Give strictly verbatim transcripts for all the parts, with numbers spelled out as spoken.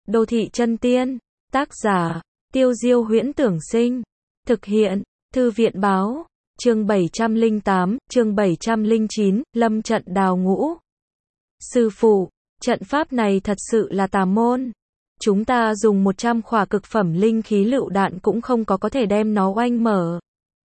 Đô thị chân tiên, tác giả, Tiêu Diêu Huyễn Tưởng Sinh, thực hiện, Thư viện báo, chương bảy trăm lẻ tám, chương bảy trăm lẻ chín, lâm trận đào ngũ. Sư phụ, trận pháp này thật sự là tà môn. Chúng ta dùng một trăm khỏa cực phẩm linh khí lựu đạn cũng không có có thể đem nó oanh mở.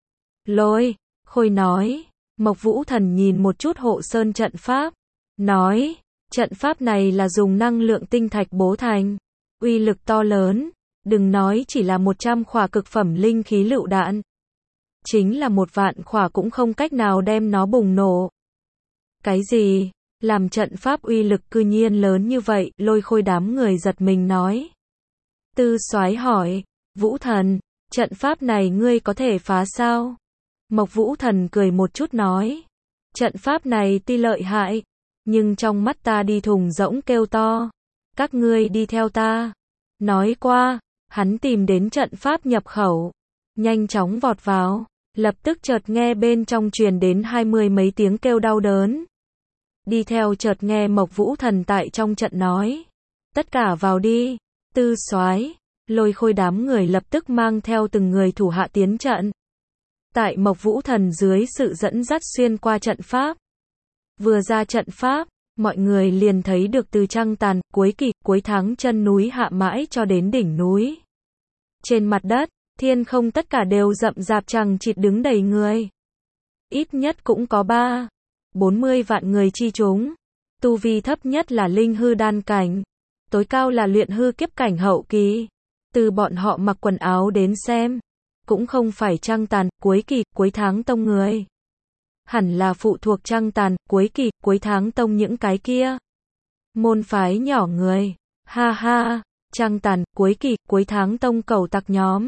Lôi, Khôi nói, Mộc Vũ Thần nhìn một chút hộ sơn trận pháp, nói, trận pháp này là dùng năng lượng tinh thạch bố thành, uy lực to lớn, đừng nói chỉ là một trăm khỏa cực phẩm linh khí lựu đạn. Chính là một vạn khỏa cũng không cách nào đem nó bùng nổ. Cái gì? Làm trận pháp uy lực cư nhiên lớn như vậy, Lôi Khôi đám người giật mình nói. Tư Soái hỏi, Vũ Thần, trận pháp này ngươi có thể phá sao? Mộc Vũ Thần cười một chút nói, trận pháp này tuy lợi hại, nhưng trong mắt ta đi thùng rỗng kêu to, các ngươi đi theo ta. Nói qua, hắn tìm đến trận pháp nhập khẩu, nhanh chóng vọt vào, lập tức chợt nghe bên trong truyền đến hai mươi mấy tiếng kêu đau đớn. Đi theo chợt nghe Mộc Vũ Thần tại trong trận nói, tất cả vào đi. Tư Soái, Lôi Khôi đám người lập tức mang theo từng người thủ hạ tiến trận. Tại Mộc Vũ Thần dưới sự dẫn dắt xuyên qua trận pháp. Vừa ra trận pháp, mọi người liền thấy được từ trăng tàn, cuối kỳ, cuối tháng chân núi hạ mãi cho đến đỉnh núi. Trên mặt đất, thiên không tất cả đều rậm rạp chằng chịt đứng đầy người. Ít nhất cũng có ba, bốn mươi vạn người chi chúng. Tu vi thấp nhất là linh hư đan cảnh, tối cao là luyện hư kiếp cảnh hậu kỳ. Từ bọn họ mặc quần áo đến xem, cũng không phải trăng tàn, cuối kỳ, cuối tháng tông người. Hẳn là phụ thuộc trăng tàn, cuối kỳ, cuối tháng tông những cái kia. Môn phái nhỏ người, ha ha, trăng tàn, cuối kỳ, cuối tháng tông cầu tặc nhóm.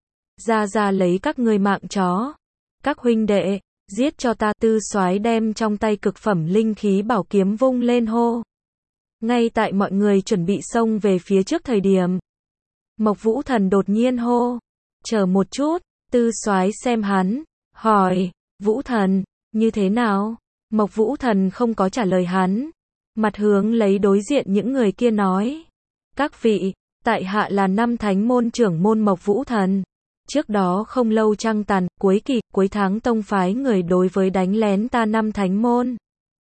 Ra ra lấy các ngươi mạng chó. Các huynh đệ, giết cho ta. Tư Soái đem trong tay cực phẩm linh khí bảo kiếm vung lên hô. Ngay tại mọi người chuẩn bị xông về phía trước thời điểm, Mộc Vũ Thần đột nhiên hô, chờ một chút. Tư Soái xem hắn, hỏi, Vũ Thần, như thế nào? Mộc Vũ Thần không có trả lời hắn, mặt hướng lấy đối diện những người kia nói, các vị, tại hạ là năm thánh môn trưởng môn Mộc Vũ Thần. Trước đó không lâu trăng tàn, cuối kỳ, cuối tháng tông phái người đối với đánh lén ta năm thánh môn.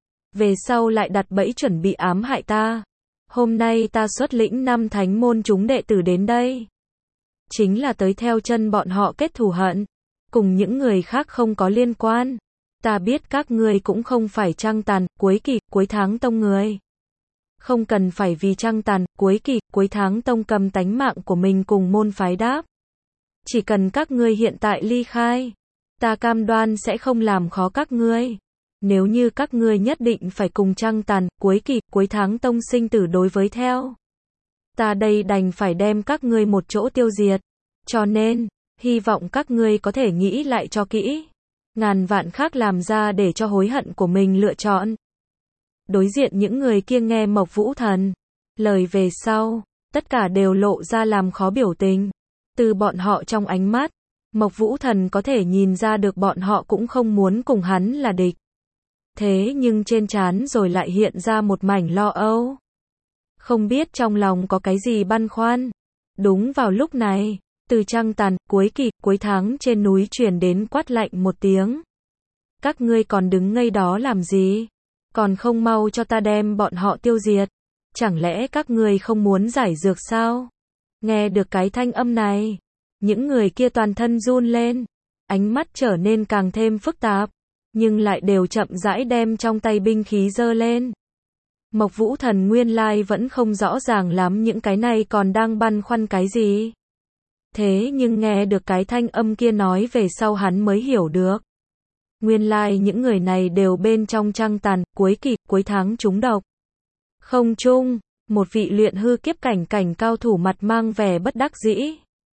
Về sau lại đặt bẫy chuẩn bị ám hại ta. Hôm nay ta xuất lĩnh năm thánh môn chúng đệ tử đến đây. Chính là tới theo chân bọn họ kết thù hận. Cùng những người khác không có liên quan. Ta biết các ngươi cũng không phải trăng tàn, cuối kỳ, cuối tháng tông người. Không cần phải vì trăng tàn, cuối kỳ, cuối tháng tông cầm tánh mạng của mình cùng môn phái đáp. Chỉ cần các ngươi hiện tại ly khai, ta cam đoan sẽ không làm khó các ngươi. Nếu như các ngươi nhất định phải cùng trăng tàn, cuối kỳ, cuối tháng tông sinh tử đối với theo, ta đây đành phải đem các ngươi một chỗ tiêu diệt. Cho nên, hy vọng các ngươi có thể nghĩ lại cho kỹ. Ngàn vạn khác làm ra để cho hối hận của mình lựa chọn. Đối diện những người kia nghe Mộc Vũ Thần lời về sau, tất cả đều lộ ra làm khó biểu tình. Từ bọn họ trong ánh mắt, Mộc Vũ Thần có thể nhìn ra được bọn họ cũng không muốn cùng hắn là địch. Thế nhưng trên trán rồi lại hiện ra một mảnh lo âu. Không biết trong lòng có cái gì băn khoăn. Đúng vào lúc này, từ trăng tàn, cuối kỳ, cuối tháng trên núi truyền đến quát lạnh một tiếng. Các ngươi còn đứng ngây đó làm gì? Còn không mau cho ta đem bọn họ tiêu diệt. Chẳng lẽ các ngươi không muốn giải dược sao? Nghe được cái thanh âm này, những người kia toàn thân run lên, ánh mắt trở nên càng thêm phức tạp, nhưng lại đều chậm rãi đem trong tay binh khí giơ lên. Mộc Vũ Thần nguyên lai vẫn không rõ ràng lắm những cái này còn đang băn khoăn cái gì. Thế nhưng nghe được cái thanh âm kia nói về sau hắn mới hiểu được. Nguyên lai những người này đều bên trong trăng tàn, cuối kỳ, cuối tháng trúng độc. Không chung, một vị luyện hư kiếp cảnh cảnh cao thủ mặt mang vẻ bất đắc dĩ.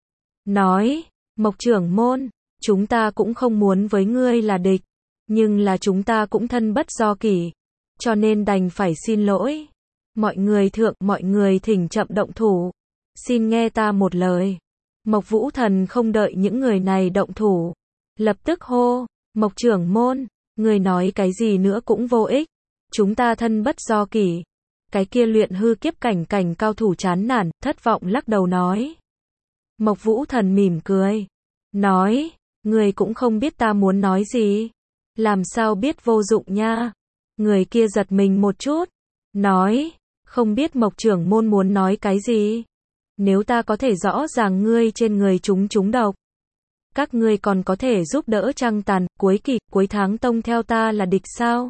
Nói, Mộc trưởng môn, chúng ta cũng không muốn với ngươi là địch, nhưng là chúng ta cũng thân bất do kỷ, cho nên đành phải xin lỗi. Mọi người thượng, mọi người thỉnh chậm động thủ. Xin nghe ta một lời. Mộc Vũ Thần không đợi những người này động thủ, lập tức hô, Mộc trưởng môn, người nói cái gì nữa cũng vô ích. Chúng ta thân bất do kỷ. Cái kia luyện hư kiếp cảnh cảnh cao thủ chán nản, thất vọng lắc đầu nói. Mộc Vũ Thần mỉm cười. Nói, người cũng không biết ta muốn nói gì. Làm sao biết vô dụng nha. Người kia giật mình một chút. Nói, không biết Mộc trưởng môn muốn nói cái gì. Nếu ta có thể rõ ràng ngươi trên người chúng trúng độc. Các ngươi còn có thể giúp đỡ Trăng Tàn, cuối kỳ, cuối tháng tông theo ta là địch sao?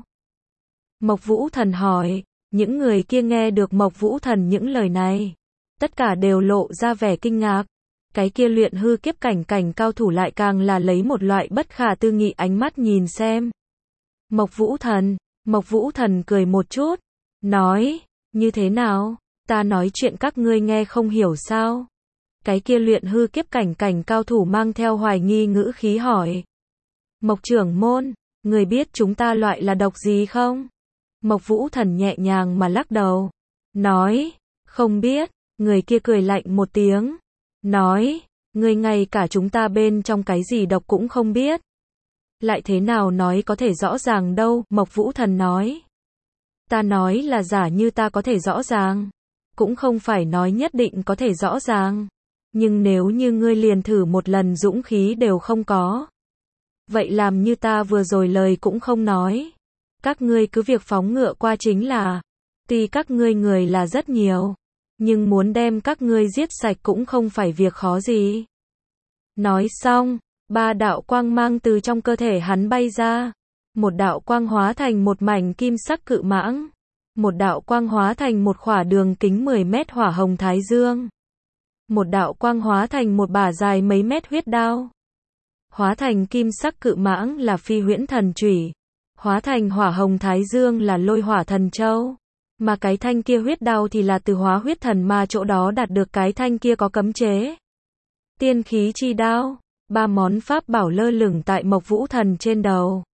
Mộc Vũ Thần hỏi. Những người kia nghe được Mộc Vũ Thần những lời này. Tất cả đều lộ ra vẻ kinh ngạc. Cái kia luyện hư kiếp cảnh cảnh cao thủ lại càng là lấy một loại bất khả tư nghị ánh mắt nhìn xem. Mộc Vũ Thần, Mộc Vũ Thần cười một chút. Nói, như thế nào? Ta nói chuyện các ngươi nghe không hiểu sao? Cái kia luyện hư kiếp cảnh cảnh cao thủ mang theo hoài nghi ngữ khí hỏi. Mộc trưởng môn, người biết chúng ta loại là độc gì không? Mộc Vũ Thần nhẹ nhàng mà lắc đầu. Nói, không biết. Người kia cười lạnh một tiếng. Nói, người ngay cả chúng ta bên trong cái gì độc cũng không biết. Lại thế nào nói có thể rõ ràng đâu, Mộc Vũ Thần nói. Ta nói là giả như ta có thể rõ ràng. Cũng không phải nói nhất định có thể rõ ràng. Nhưng nếu như ngươi liền thử một lần dũng khí đều không có. Vậy làm như ta vừa rồi lời cũng không nói. Các ngươi cứ việc phóng ngựa qua chính là. Tuy các ngươi người là rất nhiều. Nhưng muốn đem các ngươi giết sạch cũng không phải việc khó gì. Nói xong, ba đạo quang mang từ trong cơ thể hắn bay ra. Một đạo quang hóa thành một mảnh kim sắc cự mãng. Một đạo quang hóa thành một khỏa đường kính mười mét hỏa hồng thái dương. Một đạo quang hóa thành một bả dài mấy mét huyết đao. Hóa thành kim sắc cự mãng là phi huyễn thần chủy. Hóa thành hỏa hồng thái dương là lôi hỏa thần châu. Mà cái thanh kia huyết đao thì là từ hóa huyết thần ma chỗ đó đạt được cái thanh kia có cấm chế. Tiên khí chi đao. Ba món pháp bảo lơ lửng tại Mộc Vũ Thần trên đầu.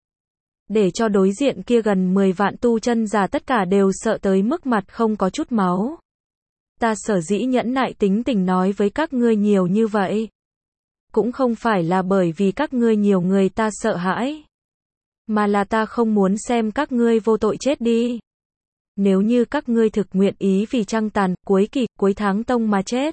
Để cho đối diện kia gần mười vạn tu chân giả tất cả đều sợ tới mức mặt không có chút máu. Ta sở dĩ nhẫn nại tính tình nói với các ngươi nhiều như vậy. Cũng không phải là bởi vì các ngươi nhiều người ta sợ hãi. Mà là ta không muốn xem các ngươi vô tội chết đi. Nếu như các ngươi thực nguyện ý vì Trăng Tàn, cuối kỳ, cuối tháng tông mà chết.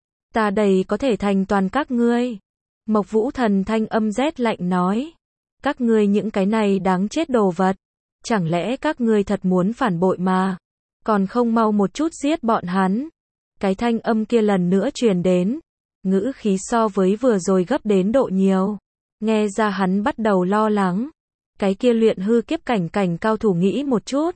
Ta đầy có thể thành toàn các ngươi. Mộc Vũ Thần thanh âm rét lạnh nói. Các ngươi những cái này đáng chết đồ vật. Chẳng lẽ các ngươi thật muốn phản bội mà. Còn không mau một chút giết bọn hắn. Cái thanh âm kia lần nữa truyền đến. Ngữ khí so với vừa rồi gấp đến độ nhiều. Nghe ra hắn bắt đầu lo lắng. Cái kia luyện hư kiếp cảnh cảnh cao thủ nghĩ một chút.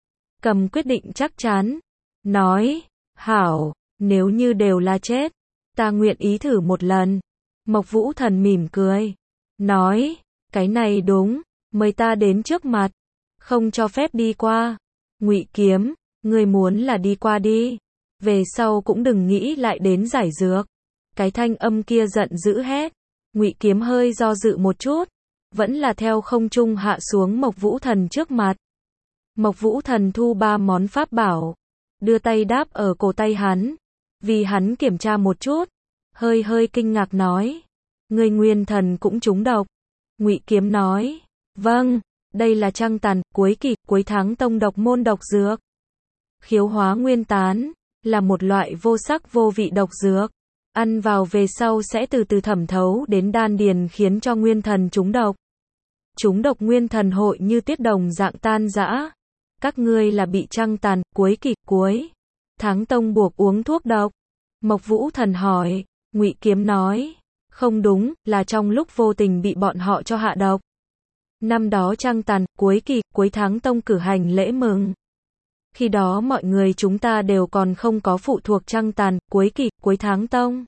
Cầm quyết định chắc chắn. Nói, hảo, nếu như đều là chết. Ta nguyện ý thử một lần. Mộc Vũ Thần mỉm cười. Nói, cái này đúng, mời ta đến trước mặt. Không cho phép đi qua. Ngụy Kiếm, ngươi muốn là đi qua đi. Về sau cũng đừng nghĩ lại đến giải dược. Cái thanh âm kia giận dữ hét. Ngụy Kiếm hơi do dự một chút. Vẫn là theo không trung hạ xuống Mộc Vũ Thần trước mặt. Mộc Vũ Thần thu ba món pháp bảo. Đưa tay đáp ở cổ tay hắn. Vì hắn kiểm tra một chút. Hơi hơi kinh ngạc nói. Người nguyên thần cũng trúng độc. Ngụy Kiếm nói. Vâng, đây là Trăng Tàn, cuối kỳ, cuối tháng tông độc môn độc dược. Khiếu hóa nguyên tán. Là một loại vô sắc vô vị độc dược. Ăn vào về sau sẽ từ từ thẩm thấu đến đan điền khiến cho nguyên thần trúng độc. Trúng độc nguyên thần hội như tiết đồng dạng tan rã. Các ngươi là bị Trăng Tàn, cuối kỳ, cuối tháng tông buộc uống thuốc độc. Mộc Vũ Thần hỏi. Ngụy Kiếm nói. Không đúng, là trong lúc vô tình bị bọn họ cho hạ độc. Năm đó Trăng Tàn, cuối kỳ, cuối tháng tông cử hành lễ mừng. Khi đó mọi người chúng ta đều còn không có phụ thuộc Trăng Tàn, cuối kỳ, cuối tháng tông.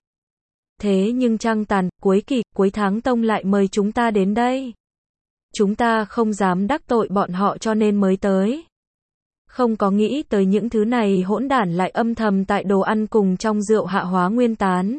Thế nhưng Trăng Tàn, cuối kỳ, cuối tháng tông lại mời chúng ta đến đây. Chúng ta không dám đắc tội bọn họ cho nên mới tới. Không có nghĩ tới những thứ này hỗn đản lại âm thầm tại đồ ăn cùng trong rượu hạ hóa nguyên tán.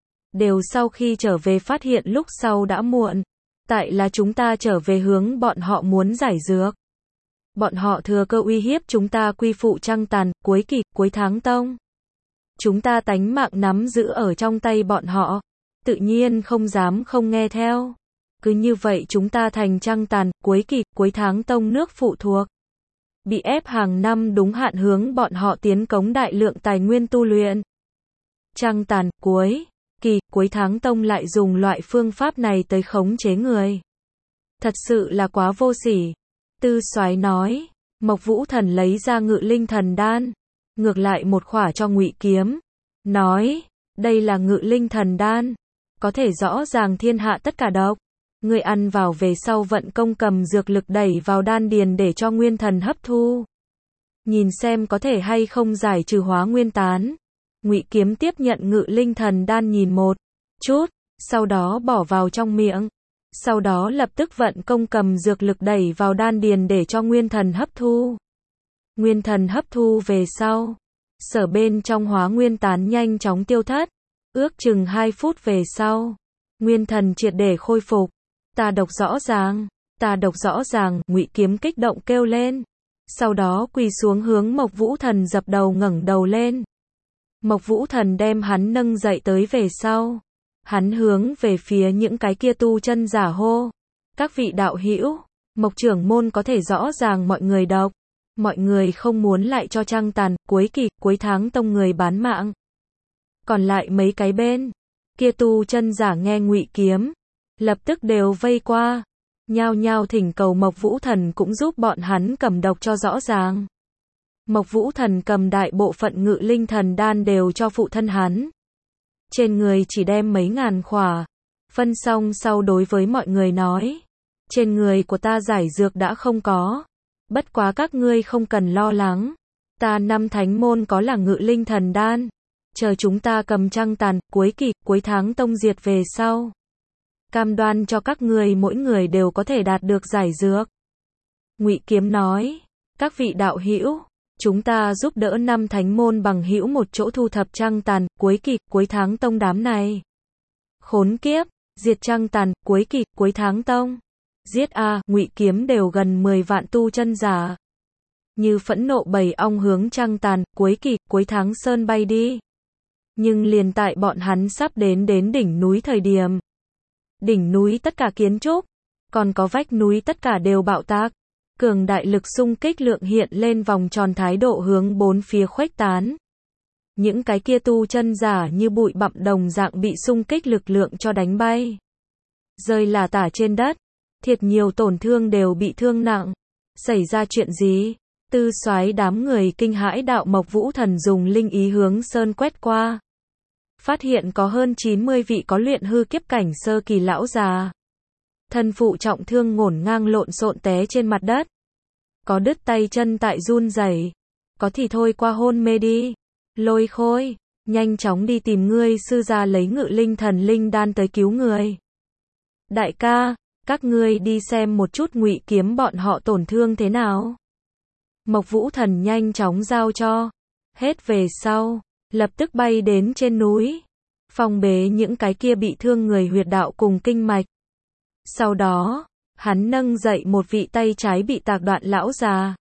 Đều sau khi trở về phát hiện lúc sau đã muộn. Tại là chúng ta trở về hướng bọn họ muốn giải dược. Bọn họ thừa cơ uy hiếp chúng ta quy phụ Trăng Tàn, cuối kỳ, cuối tháng tông. Chúng ta tánh mạng nắm giữ ở trong tay bọn họ. Tự nhiên không dám không nghe theo. Cứ như vậy chúng ta thành Trăng Tàn, cuối kỳ, cuối tháng tông nước phụ thuộc. bị ép hàng năm đúng hạn hướng bọn họ tiến cống đại lượng tài nguyên tu luyện. Trăng tàn, cuối kỳ, cuối tháng tông lại dùng loại phương pháp này tới khống chế người. Thật sự là quá vô sỉ. Tư Soái nói, Mộc Vũ Thần lấy ra Ngự Linh Thần Đan, ngược lại một khỏa cho Ngụy Kiếm, nói, đây là Ngự Linh Thần Đan, có thể rõ ràng thiên hạ tất cả độc. Ngươi ăn vào về sau vận công cầm dược lực đẩy vào đan điền để cho nguyên thần hấp thu. Nhìn xem có thể hay không giải trừ hóa nguyên tán. Ngụy Kiếm tiếp nhận Ngự Linh Thần Đan nhìn một chút, sau đó bỏ vào trong miệng. Sau đó lập tức vận công cầm dược lực đẩy vào đan điền để cho nguyên thần hấp thu. Nguyên thần hấp thu về sau, sở bên trong hóa nguyên tán nhanh chóng tiêu thất. Ước chừng hai phút về sau, nguyên thần triệt để khôi phục. Ta độc rõ ràng, ta độc rõ ràng, Ngụy Kiếm kích động kêu lên. Sau đó quỳ xuống hướng Mộc Vũ Thần dập đầu ngẩng đầu lên. Mộc Vũ Thần đem hắn nâng dậy tới về sau. Hắn hướng về phía những cái kia tu chân giả hô. Các vị đạo hữu, Mộc trưởng môn có thể rõ ràng mọi người độc. Mọi người không muốn lại cho trăng tàn, cuối kỳ, cuối tháng tông người bán mạng. Còn lại mấy cái bên kia tu chân giả nghe Ngụy Kiếm, lập tức đều vây qua, nhao nhao thỉnh cầu Mộc Vũ Thần cũng giúp bọn hắn cầm độc cho rõ ràng. Mộc Vũ Thần cầm đại bộ phận Ngự Linh Thần Đan đều cho phụ thân hắn. Trên người chỉ đem mấy ngàn khỏa, phân xong sau đối với mọi người nói, trên người của ta giải dược đã không có, bất quá các ngươi không cần lo lắng, ta năm thánh môn có là Ngự Linh Thần Đan, chờ chúng ta cầm trăng tàn, cuối kỳ, cuối tháng tông diệt về sau. Cam đoan cho các ngươi mỗi người đều có thể đạt được giải dược. Ngụy Kiếm nói, các vị đạo hữu, chúng ta giúp đỡ năm thánh môn bằng hữu một chỗ thu thập trăng tàn, cuối kỳ, cuối tháng tông đám này. Khốn kiếp, diệt trăng tàn, cuối kỳ, cuối tháng tông. Giết a, Ngụy Kiếm đều gần mười vạn tu chân giả. Như phẫn nộ bầy ong hướng trăng tàn, cuối kỳ, cuối tháng sơn bay đi. Nhưng liền tại bọn hắn sắp đến đến đỉnh núi thời điểm. Đỉnh núi tất cả kiến trúc, còn có vách núi tất cả đều bạo tạc. Cường đại lực xung kích lượng hiện lên vòng tròn thái độ hướng bốn phía khuếch tán. Những cái kia tu chân giả như bụi bặm đồng dạng bị xung kích lực lượng cho đánh bay. Rơi là tả trên đất, thiệt nhiều tổn thương đều bị thương nặng. Xảy ra chuyện gì? Tư Soái đám người kinh hãi đạo Mộc Vũ Thần dùng linh ý hướng sơn quét qua. Phát hiện có hơn chín mươi vị có luyện hư kiếp cảnh sơ kỳ lão già. Thân phụ trọng thương ngổn ngang lộn xộn té trên mặt đất. Có đứt tay chân tại run rẩy, có thì thôi qua hôn mê đi. Lôi Khôi, nhanh chóng đi tìm ngươi sư gia lấy Ngự Linh Thần Linh Đan tới cứu người. Đại ca, các ngươi đi xem một chút Ngụy Kiếm bọn họ tổn thương thế nào. Mộc Vũ Thần nhanh chóng giao cho. Hết về sau, lập tức bay đến trên núi, phong bế những cái kia bị thương người huyệt đạo cùng kinh mạch. Sau đó, hắn nâng dậy một vị tay trái bị tạc đoạn lão già.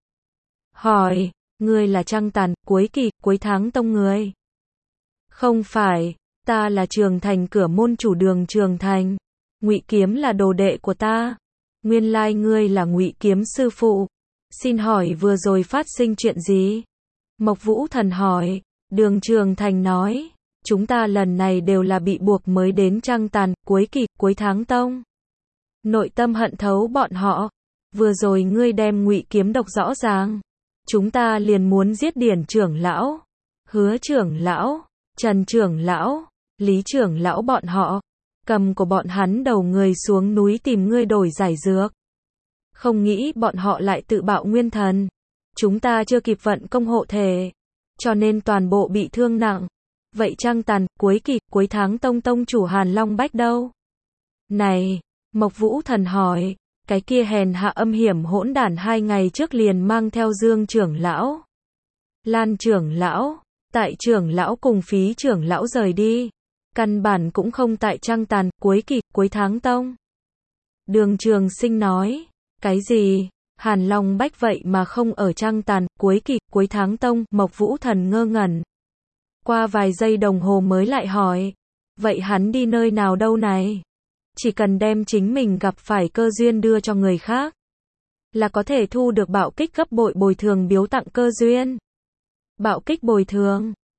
Hỏi, ngươi là trăng tàn, cuối kỳ, cuối tháng tông người? Không phải, ta là Trường Thành cửa môn chủ Đường Trường Thành. Ngụy Kiếm là đồ đệ của ta. Nguyên lai ngươi là Ngụy Kiếm sư phụ. Xin hỏi vừa rồi phát sinh chuyện gì? Mộc Vũ Thần hỏi. Đường Trường Thành nói, chúng ta lần này đều là bị buộc mới đến trăng tàn, cuối kỳ, cuối tháng tông. Nội tâm hận thấu bọn họ. Vừa rồi ngươi đem Ngụy Kiếm độc rõ ràng. Chúng ta liền muốn giết Điển trưởng lão, Hứa trưởng lão, Trần trưởng lão, Lý trưởng lão bọn họ. Cầm của bọn hắn đầu người xuống núi tìm ngươi đổi giải dược. Không nghĩ bọn họ lại tự bạo nguyên thần. Chúng ta chưa kịp vận công hộ thể, cho nên toàn bộ bị thương nặng. Vậy trăng tàn, cuối kỳ, cuối tháng tông tông chủ Hàn Long Bách đâu? Này, Mộc Vũ Thần hỏi, cái kia hèn hạ âm hiểm hỗn đản hai ngày trước liền mang theo Dương trưởng lão, Lan trưởng lão, Tại trưởng lão cùng Phí trưởng lão rời đi. Căn bản cũng không tại trăng tàn, cuối kỳ, cuối tháng tông. Đường Trường Sinh nói, cái gì? Hàn Long Bách vậy mà không ở trăng tàn, cuối kỳ, cuối tháng tông. Mộc Vũ Thần ngơ ngẩn. Qua vài giây đồng hồ mới lại hỏi, vậy hắn đi nơi nào đâu này? Chỉ cần đem chính mình gặp phải cơ duyên đưa cho người khác là có thể thu được bạo kích gấp bội bồi thường biếu tặng cơ duyên. Bạo kích bồi thường